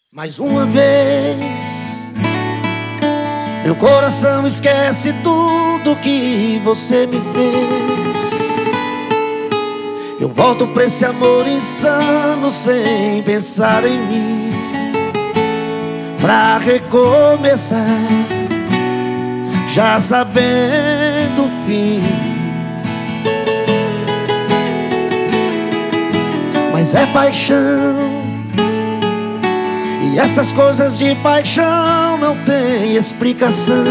Mais uma vez, meu coração esquece tudo que você me fez. Eu volto pra esse amor insano sem pensar em mim, pra recomeçar, já sabendo o fim. Mas é paixão, e essas coisas de paixão não tem explicação.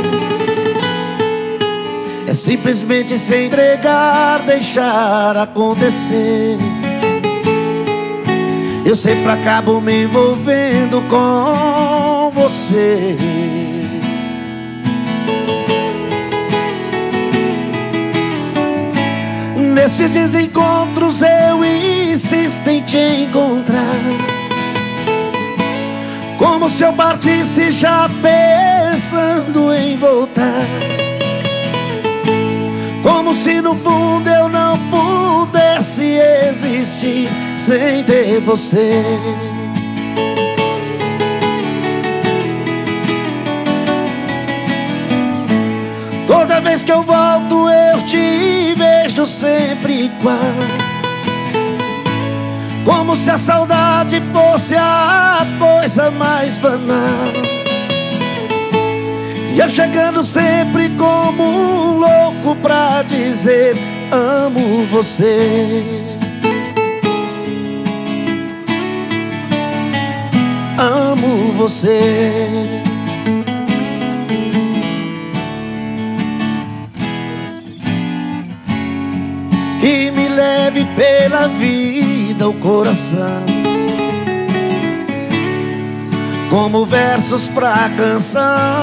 É simplesmente se entregar, deixar acontecer. Eu sempre acabo me envolvendo com você. Nesses desencontros eu insisto em te encontrar, como se eu partisse já pensando em voltar, como se no fundo eu não pudesse existir sem ter você. Toda vez que eu volto eu te vejo sempre igual, como se a saudade fosse a coisa mais banal. E eu chegando sempre como um louco pra dizer: amo você, amo você. Que me leve pela vida o coração, como versos pra canção.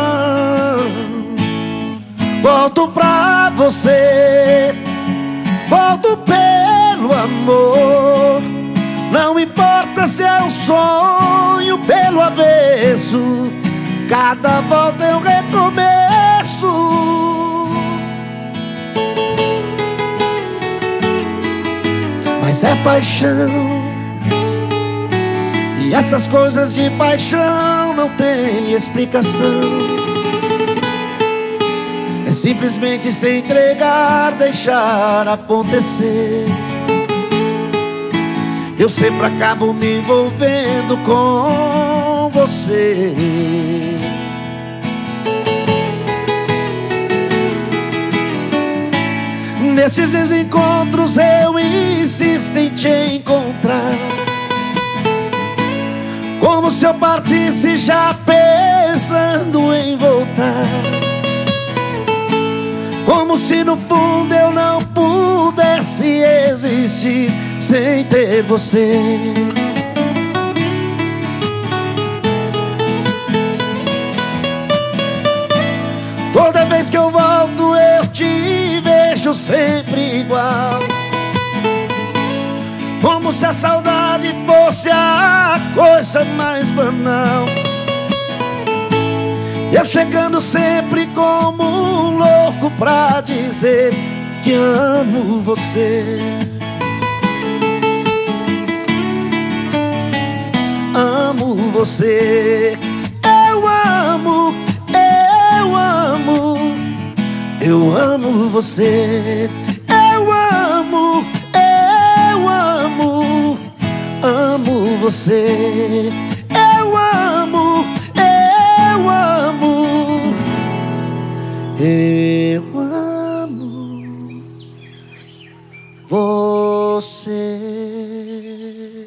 Volto pra você, volto pelo amor. Não importa se é um sonho pelo avesso, cada volta é um recomeço. Mas é paixão, e essas coisas de paixão não tem explicação. É simplesmente se entregar, deixar acontecer. Eu sempre acabo me envolvendo com você. Nesses desencontros eu insisto em te encontrar, como se eu partisse já pensando em voltar, como se no fundo eu não pudesse existir sem ter você. Toda vez que eu volto eu te vejo sempre igual, como se a saudade fosse a coisa mais banal. E eu chegando sempre como um louco pra dizer que amo você, amo você. Eu amo, eu amo, eu amo você. Eu amo, eu amo, amo você. Eu amo, eu amo, eu amo você.